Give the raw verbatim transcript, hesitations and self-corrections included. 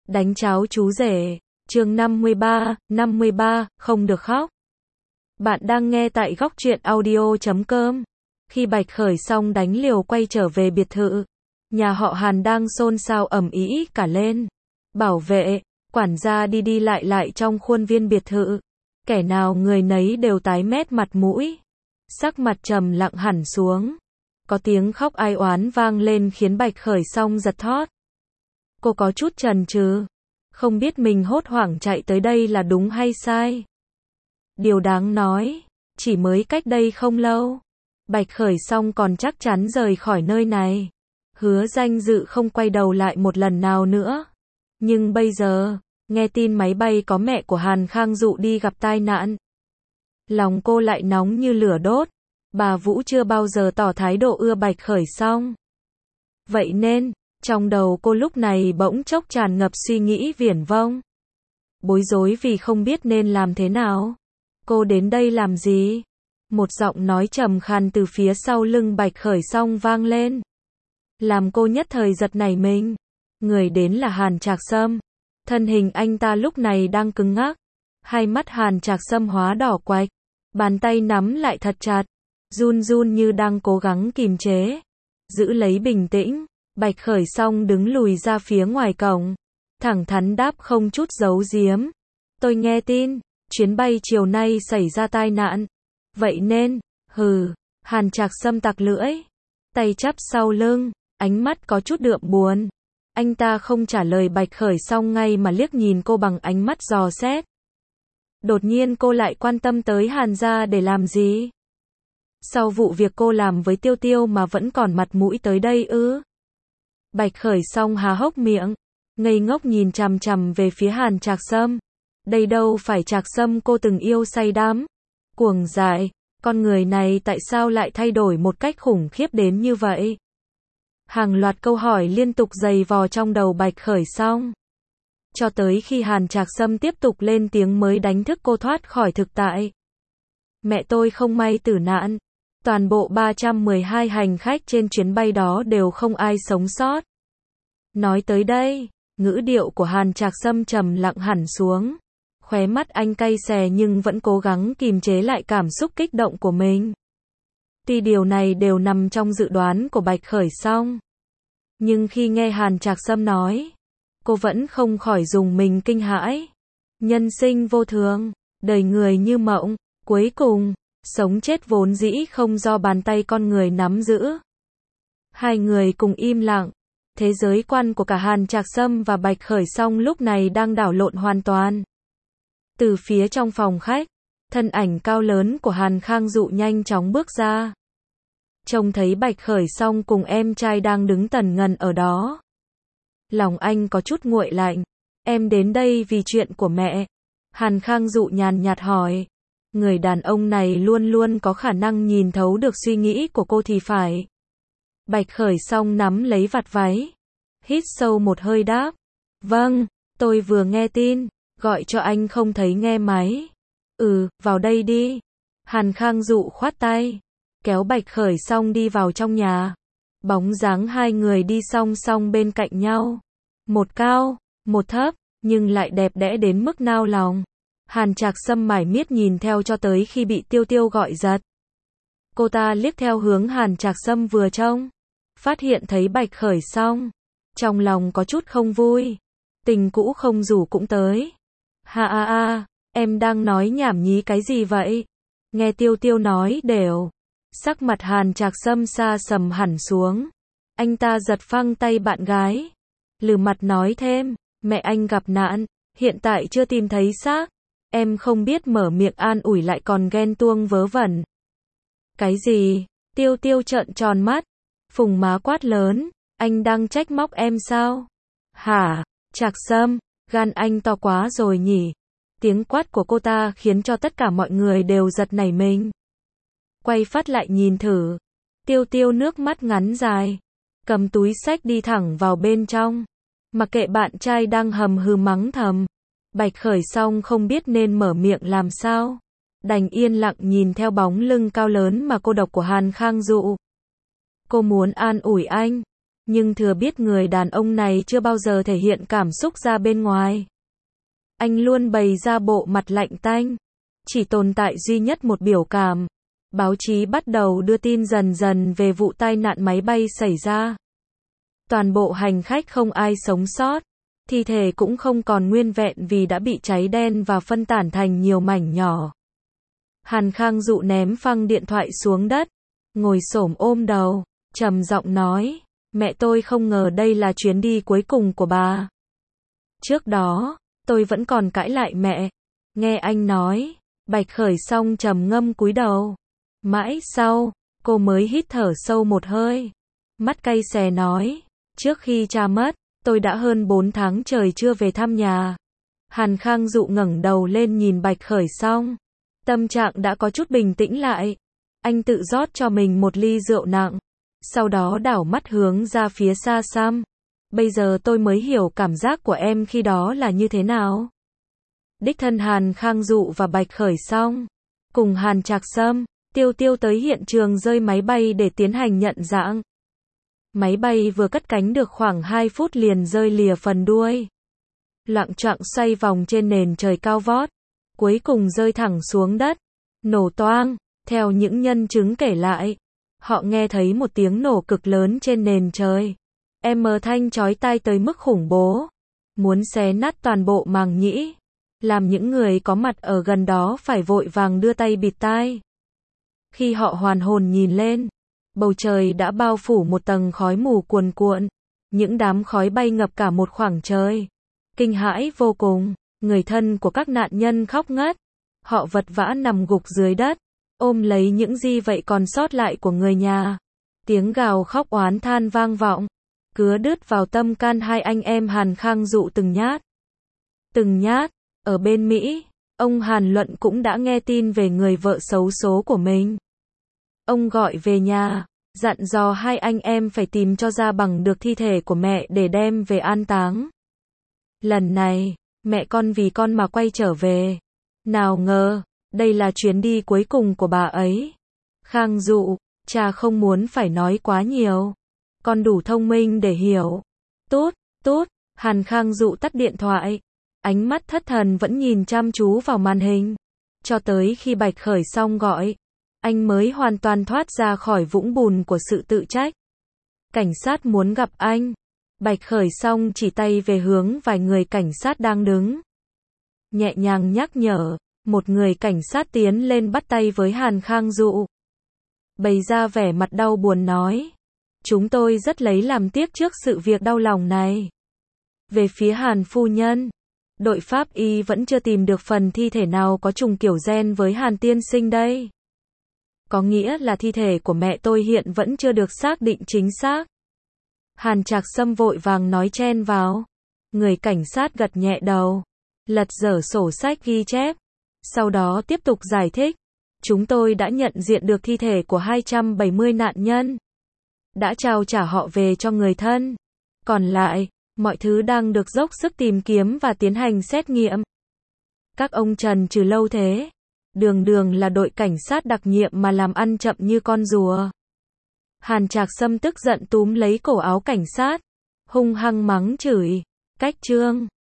Đánh cháo chú rể, chương năm mươi ba, năm mươi ba, không được khóc. Bạn đang nghe tại góc truyện audio chấm com. Khi Bạch Khởi xong đánh liều quay trở về biệt thự, nhà họ Hàn đang xôn xao ầm ĩ cả lên. Bảo vệ, quản gia đi đi lại lại trong khuôn viên biệt thự. Kẻ nào người nấy đều tái mét mặt mũi. Sắc mặt trầm lặng hẳn xuống. Có tiếng khóc ai oán vang lên khiến Bạch Khởi xong giật thót. Cô có chút chần chừ, không biết mình hốt hoảng chạy tới đây là đúng hay sai. Điều đáng nói, chỉ mới cách đây không lâu, Bạch Khởi xong còn chắc chắn rời khỏi nơi này. Hứa danh dự không quay đầu lại một lần nào nữa. Nhưng bây giờ, nghe tin máy bay có mẹ của Hàn Khang Dụ đi gặp tai nạn. Lòng cô lại nóng như lửa đốt. Bà Vũ chưa bao giờ tỏ thái độ ưa Bạch Khởi xong. Vậy nên, trong đầu cô lúc này bỗng chốc tràn ngập suy nghĩ viển vông. Bối rối vì không biết nên làm thế nào. Cô đến đây làm gì? Một giọng nói trầm khàn từ phía sau lưng Bạch Khởi xong vang lên. Làm cô nhất thời giật nảy mình. Người đến là Hàn Trạc Sâm. Thân hình anh ta lúc này đang cứng ngắc. Hai mắt Hàn Trạc Sâm hóa đỏ quạch. Bàn tay nắm lại thật chặt. Run run như đang cố gắng kìm chế. Giữ lấy bình tĩnh. Bạch Khởi xong đứng lùi ra phía ngoài cổng. Thẳng thắn đáp không chút giấu giếm. Tôi nghe tin, chuyến bay chiều nay xảy ra tai nạn. Vậy nên, hừ, Hàn Trạc Sâm tặc lưỡi. Tay chắp sau lưng, ánh mắt có chút đượm buồn. Anh ta không trả lời Bạch Khởi xong ngay mà liếc nhìn cô bằng ánh mắt dò xét. Đột nhiên cô lại quan tâm tới Hàn gia để làm gì? Sau vụ việc cô làm với Tiêu Tiêu mà vẫn còn mặt mũi tới đây ư? Bạch Khởi xong há hốc miệng, ngây ngốc nhìn chằm chằm về phía Hàn Trạc Sâm. Đây đâu phải Trạc Sâm cô từng yêu say đắm, cuồng dại, con người này tại sao lại thay đổi một cách khủng khiếp đến như vậy? Hàng loạt câu hỏi liên tục giày vò trong đầu Bạch Khởi xong. Cho tới khi Hàn Trạc Sâm tiếp tục lên tiếng mới đánh thức cô thoát khỏi thực tại. Mẹ tôi không may tử nạn. Toàn bộ ba trăm mười hai hành khách trên chuyến bay đó đều không ai sống sót. Nói tới đây, ngữ điệu của Hàn Trạc Sâm trầm lặng hẳn xuống. Khóe mắt anh cay xè nhưng vẫn cố gắng kìm chế lại cảm xúc kích động của mình. Tuy điều này đều nằm trong dự đoán của Bạch Khởi xong. Nhưng khi nghe Hàn Trạc Sâm nói, cô vẫn không khỏi dùng mình kinh hãi. Nhân sinh vô thường, đời người như mộng, cuối cùng, sống chết vốn dĩ không do bàn tay con người nắm giữ. Hai người cùng im lặng. Thế giới quan của cả Hàn Trạc Sâm và Bạch Khởi xong lúc này đang đảo lộn hoàn toàn. Từ phía trong phòng khách, thân ảnh cao lớn của Hàn Khang Dụ nhanh chóng bước ra. Trông thấy Bạch Khởi xong cùng em trai đang đứng tần ngần ở đó. Lòng anh có chút nguội lạnh. Em đến đây vì chuyện của mẹ. Hàn Khang Dụ nhàn nhạt hỏi. Người đàn ông này luôn luôn có khả năng nhìn thấu được suy nghĩ của cô thì phải. Bạch Khởi xong nắm lấy vạt váy. Hít sâu một hơi đáp. Vâng, tôi vừa nghe tin, gọi cho anh không thấy nghe máy. Ừ, vào đây đi. Hàn Khang Dụ khoát tay, kéo Bạch Khởi xong đi vào trong nhà. Bóng dáng hai người đi song song bên cạnh nhau. Một cao, một thấp, nhưng lại đẹp đẽ đến mức nao lòng. Hàn Trạc Sâm mải miết nhìn theo cho tới khi bị Tiêu Tiêu gọi giật. Cô ta liếc theo hướng Hàn Trạc Sâm vừa trông, phát hiện thấy Bạch Khởi xong, trong lòng có chút không vui. Tình cũ không rủ cũng tới. Ha ha ha, em đang nói nhảm nhí cái gì vậy? Nghe Tiêu Tiêu nói đều, sắc mặt Hàn Trạc Sâm xa sầm hẳn xuống. Anh ta giật phăng tay bạn gái, lừ mặt nói thêm, mẹ anh gặp nạn, hiện tại chưa tìm thấy xác. Em không biết mở miệng an ủi lại còn ghen tuông vớ vẩn. Cái gì? Tiêu Tiêu trợn tròn mắt, phùng má quát lớn, anh đang trách móc em sao? Hả? Trạc Sâm, gan anh to quá rồi nhỉ? Tiếng quát của cô ta khiến cho tất cả mọi người đều giật nảy mình. Quay phát lại nhìn thử. Tiêu Tiêu nước mắt ngắn dài, cầm túi xách đi thẳng vào bên trong. Mặc kệ bạn trai đang hầm hừ mắng thầm. Bạch Khởi xong không biết nên mở miệng làm sao. Đành yên lặng nhìn theo bóng lưng cao lớn mà cô độc của Hàn Khang Dụ. Cô muốn an ủi anh, nhưng thừa biết người đàn ông này chưa bao giờ thể hiện cảm xúc ra bên ngoài. Anh luôn bày ra bộ mặt lạnh tanh, chỉ tồn tại duy nhất một biểu cảm. Báo chí bắt đầu đưa tin dần dần về vụ tai nạn máy bay xảy ra. Toàn bộ hành khách không ai sống sót, thi thể cũng không còn nguyên vẹn vì đã bị cháy đen và phân tản thành nhiều mảnh nhỏ. Hàn Khang Dụ ném phăng điện thoại xuống đất, ngồi xổm ôm đầu, trầm giọng nói, mẹ tôi không ngờ đây là chuyến đi cuối cùng của bà. Trước đó, tôi vẫn còn cãi lại mẹ. Nghe anh nói, Bạch Khởi Song trầm ngâm cúi đầu. Mãi sau, cô mới hít thở sâu một hơi. Mắt cay xè nói, trước khi cha mất, tôi đã hơn bốn tháng trời chưa về thăm nhà. Hàn Khang Dụ ngẩng đầu lên nhìn Bạch Khởi Song. Tâm trạng đã có chút bình tĩnh lại. Anh tự rót cho mình một ly rượu nặng. Sau đó đảo mắt hướng ra phía xa xăm. Bây giờ tôi mới hiểu cảm giác của em khi đó là như thế nào. Đích thân Hàn Khang Dụ và Bạch Khởi Song cùng Hàn Trạc Sâm, Tiêu Tiêu tới hiện trường rơi máy bay để tiến hành nhận dạng. Máy bay vừa cất cánh được khoảng hai phút liền rơi lìa phần đuôi. Loạng choạng xoay vòng trên nền trời cao vót, cuối cùng rơi thẳng xuống đất, nổ toang. Theo những nhân chứng kể lại, họ nghe thấy một tiếng nổ cực lớn trên nền trời. Em mờ thanh chói tai tới mức khủng bố, muốn xé nát toàn bộ màng nhĩ, làm những người có mặt ở gần đó phải vội vàng đưa tay bịt tai. Khi họ hoàn hồn nhìn lên, bầu trời đã bao phủ một tầng khói mù cuồn cuộn, những đám khói bay ngập cả một khoảng trời. Kinh hãi vô cùng, người thân của các nạn nhân khóc ngất. Họ vật vã nằm gục dưới đất, ôm lấy những di vậy còn sót lại của người nhà. Tiếng gào khóc oán than vang vọng, cứa đứt vào tâm can hai anh em Hàn Khang Dụ từng nhát. Từng nhát. Ở bên Mỹ, ông Hàn Luận cũng đã nghe tin về người vợ xấu số của mình. Ông gọi về nhà, dặn dò hai anh em phải tìm cho ra bằng được thi thể của mẹ để đem về an táng. Lần này, mẹ con vì con mà quay trở về. Nào ngờ, đây là chuyến đi cuối cùng của bà ấy. Khang Dụ, cha không muốn phải nói quá nhiều. Con đủ thông minh để hiểu. Tốt, tốt, Hàn Khang Dụ tắt điện thoại. Ánh mắt thất thần vẫn nhìn chăm chú vào màn hình. Cho tới khi Bạch Khởi Song gọi, anh mới hoàn toàn thoát ra khỏi vũng bùn của sự tự trách. Cảnh sát muốn gặp anh. Bạch Khởi Song chỉ tay về hướng vài người cảnh sát đang đứng. Nhẹ nhàng nhắc nhở, một người cảnh sát tiến lên bắt tay với Hàn Khang Dụ. Bày ra vẻ mặt đau buồn nói, chúng tôi rất lấy làm tiếc trước sự việc đau lòng này. Về phía Hàn phu nhân, đội pháp y vẫn chưa tìm được phần thi thể nào có trùng kiểu gen với Hàn tiên sinh đây. Có nghĩa là thi thể của mẹ tôi hiện vẫn chưa được xác định chính xác. Hàn Trạc Sâm vội vàng nói chen vào. Người cảnh sát gật nhẹ đầu, lật dở sổ sách ghi chép. Sau đó tiếp tục giải thích. Chúng tôi đã nhận diện được thi thể của hai trăm bảy mươi nạn nhân. Đã trao trả họ về cho người thân. Còn lại, mọi thứ đang được dốc sức tìm kiếm và tiến hành xét nghiệm. Các ông trần trừ lâu thế. Đường đường là đội cảnh sát đặc nhiệm mà làm ăn chậm như con rùa. Hàn Trạc Sâm tức giận túm lấy cổ áo cảnh sát, hung hăng mắng chửi, cách trương.